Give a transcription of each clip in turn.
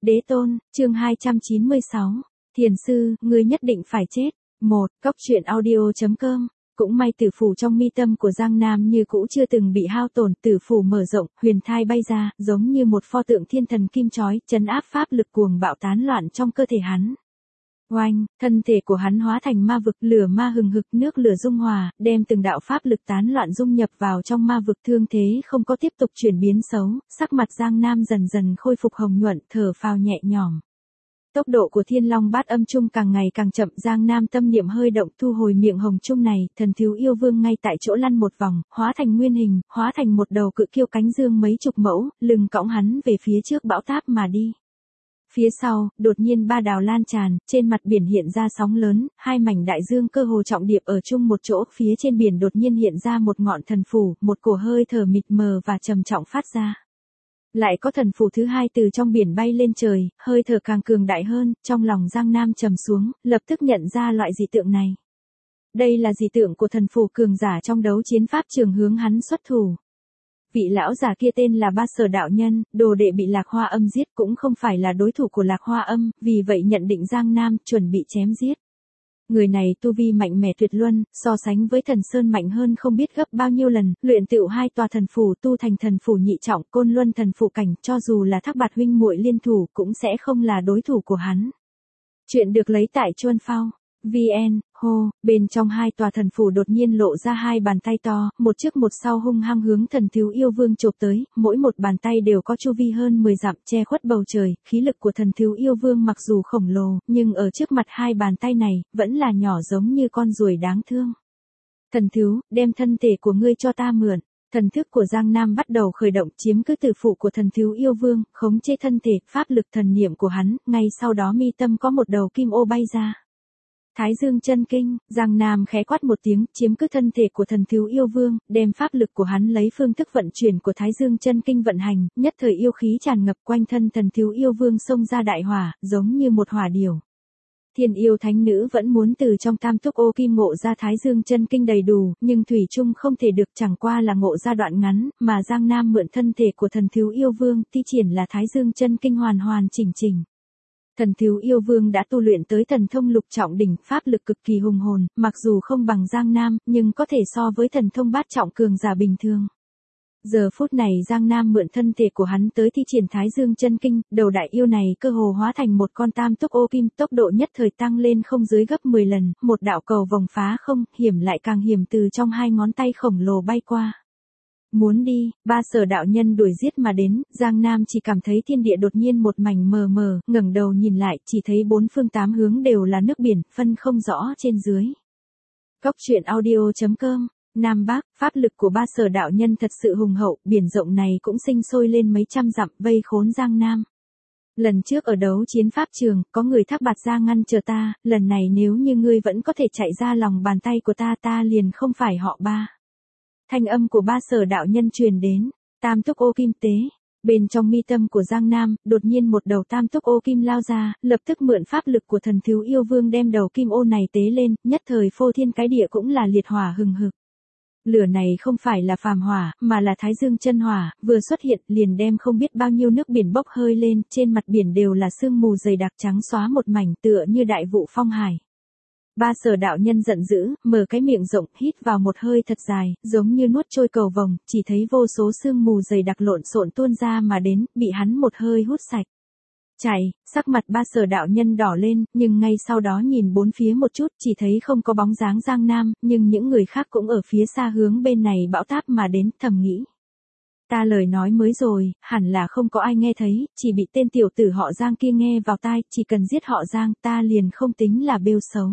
Đế tôn, chương 296. Thiền sư, ngươi nhất định phải chết. 1. Cóc truyện audio.com. Cũng may tử phủ trong mi tâm của Giang Nam như cũ chưa từng bị hao tổn, tử phủ mở rộng, huyền thai bay ra, giống như một pho tượng thiên thần kim chói, trấn áp pháp lực cuồng bạo tán loạn trong cơ thể hắn. Oanh, thân thể của hắn hóa thành ma vực, lửa ma hừng hực, nước lửa dung hòa, đem từng đạo pháp lực tán loạn dung nhập vào trong ma vực, thương thế không có tiếp tục chuyển biến xấu, sắc mặt Giang Nam dần dần khôi phục hồng nhuận, thở phào nhẹ nhõm. Tốc độ của Thiên Long Bát Âm Chung càng ngày càng chậm, Giang Nam tâm niệm hơi động, thu hồi miệng hồng chung này, thần thiếu yêu vương ngay tại chỗ lăn một vòng, hóa thành nguyên hình, hóa thành một đầu cự kiêu cánh dương mấy chục mẫu, lưng cõng hắn về phía trước bão táp mà đi. Phía sau, đột nhiên ba đào lan tràn, trên mặt biển hiện ra sóng lớn, hai mảnh đại dương cơ hồ trọng điệp ở chung một chỗ, phía trên biển đột nhiên hiện ra một ngọn thần phủ, một cổ hơi thở mịt mờ và trầm trọng phát ra. Lại có thần phù thứ hai từ trong biển bay lên trời, hơi thở càng cường đại hơn, trong lòng Giang Nam trầm xuống, lập tức nhận ra loại dị tượng này. Đây là dị tượng của thần phù cường giả trong đấu chiến pháp trường hướng hắn xuất thủ. Vị lão giả kia tên là Ba Sở đạo nhân, đồ đệ bị Lạc Hoa Âm giết, cũng không phải là đối thủ của Lạc Hoa Âm, vì vậy nhận định Giang Nam chuẩn bị chém giết. Người này tu vi mạnh mẽ tuyệt luân, so sánh với Thần Sơn mạnh hơn không biết gấp bao nhiêu lần, luyện tựu hai tòa thần phủ tu thành thần phủ nhị trọng, Côn Luân thần phủ cảnh, cho dù là Thác Bạt huynh muội liên thủ cũng sẽ không là đối thủ của hắn. Chuyện được lấy tại Chuân Phao. VN, hô, bên trong hai tòa thần phủ đột nhiên lộ ra hai bàn tay to, một trước một sau hung hăng hướng thần thiếu yêu vương chộp tới, mỗi một bàn tay đều có chu vi hơn 10 dặm, che khuất bầu trời, khí lực của thần thiếu yêu vương mặc dù khổng lồ, nhưng ở trước mặt hai bàn tay này, vẫn là nhỏ giống như con ruồi đáng thương. Thần thiếu, đem thân thể của ngươi cho ta mượn. Thần thức của Giang Nam bắt đầu khởi động, chiếm cứ tử phủ của thần thiếu yêu vương, khống chế thân thể, pháp lực thần niệm của hắn, ngay sau đó mi tâm có một đầu kim ô bay ra. Thái Dương chân kinh, Giang Nam khẽ quát một tiếng, chiếm cứ thân thể của thần thiếu yêu vương, đem pháp lực của hắn lấy phương thức vận chuyển của Thái Dương chân kinh vận hành, nhất thời yêu khí tràn ngập quanh thân thần thiếu yêu vương xông ra đại hỏa, giống như một hỏa điểu. Thiên yêu thánh nữ vẫn muốn từ trong tam túc ô kim ngộ ra Thái Dương chân kinh đầy đủ, nhưng thủy chung không thể được, chẳng qua là ngộ ra đoạn ngắn, mà Giang Nam mượn thân thể của thần thiếu yêu vương, thi triển là Thái Dương chân kinh hoàn hoàn chỉnh chỉnh. Thần thiếu yêu vương đã tu luyện tới thần thông lục trọng đỉnh, pháp lực cực kỳ hùng hồn, mặc dù không bằng Giang Nam, nhưng có thể so với thần thông bát trọng cường giả bình thường. Giờ phút này Giang Nam mượn thân thể của hắn tới thi triển Thái Dương chân kinh, đầu đại yêu này cơ hồ hóa thành một con tam túc ô kim, tốc độ nhất thời tăng lên không dưới gấp 10 lần, một đạo cầu vòng phá không, hiểm lại càng hiểm từ trong hai ngón tay khổng lồ bay qua. Muốn đi, Ba Sở đạo nhân đuổi giết mà đến, Giang Nam chỉ cảm thấy thiên địa đột nhiên một mảnh mờ mờ, ngẩng đầu nhìn lại, chỉ thấy bốn phương tám hướng đều là nước biển, phân không rõ trên dưới. Cóc truyện audio.com. Nam Bắc, pháp lực của Ba Sở đạo nhân thật sự hùng hậu, biển rộng này cũng sinh sôi lên mấy trăm dặm, vây khốn Giang Nam. Lần trước ở đấu chiến pháp trường, có người Thác Bạt ra ngăn chờ ta, lần này nếu như ngươi vẫn có thể chạy ra lòng bàn tay của ta, ta liền không phải họ Ba. Thanh âm của Ba Sở đạo nhân truyền đến, tam túc ô kim tế. Bên trong mi tâm của Giang Nam, đột nhiên một đầu tam túc ô kim lao ra, lập tức mượn pháp lực của thần thiếu yêu vương đem đầu kim ô này tế lên, nhất thời phô thiên cái địa cũng là liệt hỏa hừng hực. Lửa này không phải là phàm hỏa, mà là Thái Dương chân hỏa, vừa xuất hiện liền đem không biết bao nhiêu nước biển bốc hơi lên, trên mặt biển đều là sương mù dày đặc trắng xóa một mảnh, tựa như đại vụ phong hải. Ba Sở đạo nhân giận dữ, mở cái miệng rộng, hít vào một hơi thật dài, giống như nuốt trôi cầu vồng, chỉ thấy vô số sương mù dày đặc lộn xộn tuôn ra mà đến, bị hắn một hơi hút sạch. Chạy, sắc mặt Ba Sở đạo nhân đỏ lên, nhưng ngay sau đó nhìn bốn phía một chút, chỉ thấy không có bóng dáng Giang Nam, nhưng những người khác cũng ở phía xa hướng bên này bão táp mà đến, thầm nghĩ. Ta lời nói mới rồi, hẳn là không có ai nghe thấy, chỉ bị tên tiểu tử họ Giang kia nghe vào tai, chỉ cần giết họ Giang, ta liền không tính là bêu xấu.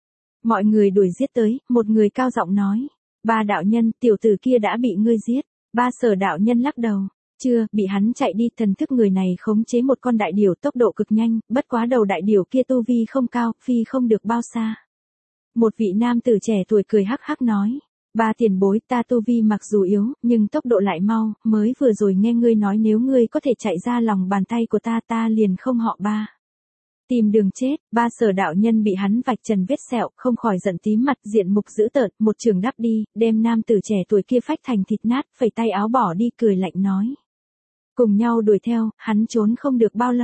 Mọi người đuổi giết tới, một người cao giọng nói. Ba đạo nhân, tiểu tử kia đã bị ngươi giết. Ba Sở đạo nhân lắc đầu. Chưa, bị hắn chạy đi, thần thức người này khống chế một con đại điểu tốc độ cực nhanh, bất quá đầu đại điểu kia tu vi không cao, phi không được bao xa. Một vị nam tử trẻ tuổi cười hắc hắc nói. Ba tiền bối, ta tu vi mặc dù yếu, nhưng tốc độ lại mau, mới vừa rồi nghe ngươi nói nếu ngươi có thể chạy ra lòng bàn tay của ta, ta liền không họ Ba. Tìm đường chết, Ba Sở đạo nhân bị hắn vạch trần vết sẹo, không khỏi giận tím mặt, diện mục dữ tợn, một trường đắp đi, đem nam tử trẻ tuổi kia phách thành thịt nát, phẩy tay áo bỏ đi, cười lạnh nói. Cùng nhau đuổi theo, hắn trốn không được bao lâu.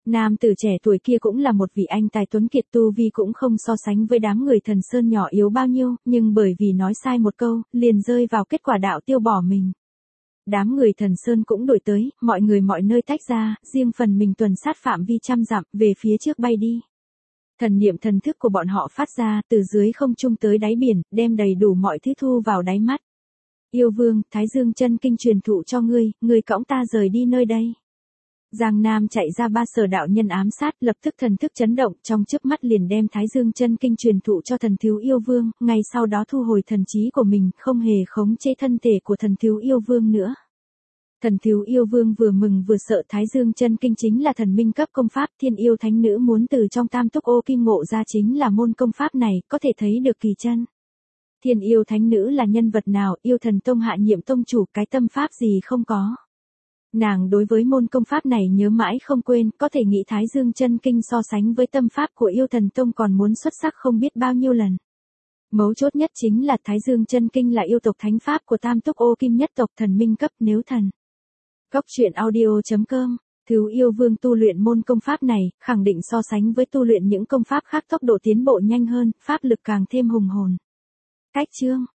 Nam tử trẻ tuổi kia cũng là một vị anh tài tuấn kiệt, tu vi cũng không so sánh với đám người Thần Sơn nhỏ yếu bao nhiêu, nhưng bởi vì nói sai một câu, liền rơi vào kết quả đạo tiêu bỏ mình. Đám người Thần Sơn cũng đuổi tới, mọi người mọi nơi tách ra, riêng phần mình tuần sát phạm vi trăm dặm, về phía trước bay đi. Thần niệm thần thức của bọn họ phát ra, từ dưới không trung tới đáy biển, đem đầy đủ mọi thứ thu vào đáy mắt. Yêu vương, Thái Dương chân kinh truyền thụ cho ngươi cõng ta rời đi nơi đây. Giang Nam chạy ra 3 sở đạo nhân ám sát, lập tức thần thức chấn động, trong chớp mắt liền đem Thái Dương chân kinh truyền thụ cho thần thiếu yêu vương, ngay sau đó thu hồi thần trí của mình, không hề khống chế thân thể của thần thiếu yêu vương nữa. Thần thiếu yêu vương vừa mừng vừa sợ, Thái Dương chân kinh chính là thần minh cấp công pháp, thiên yêu thánh nữ muốn từ trong tam túc ô kim ngộ ra chính là môn công pháp này, có thể thấy được kỳ chân. Thiên yêu thánh nữ là nhân vật nào, yêu thần tông hạ nhiệm tông chủ, cái tâm pháp gì không có. Nàng đối với môn công pháp này nhớ mãi không quên, có thể nghĩ Thái Dương chân kinh so sánh với tâm pháp của yêu thần tông còn muốn xuất sắc không biết bao nhiêu lần. Mấu chốt nhất chính là Thái Dương chân kinh là yêu tộc thánh pháp của tam túc ô kim nhất tộc, thần minh cấp, nếu thần. Góc truyện audio.com, Thiếu yêu vương tu luyện môn công pháp này, khẳng định so sánh với tu luyện những công pháp khác tốc độ tiến bộ nhanh hơn, pháp lực càng thêm hùng hồn. Cách chương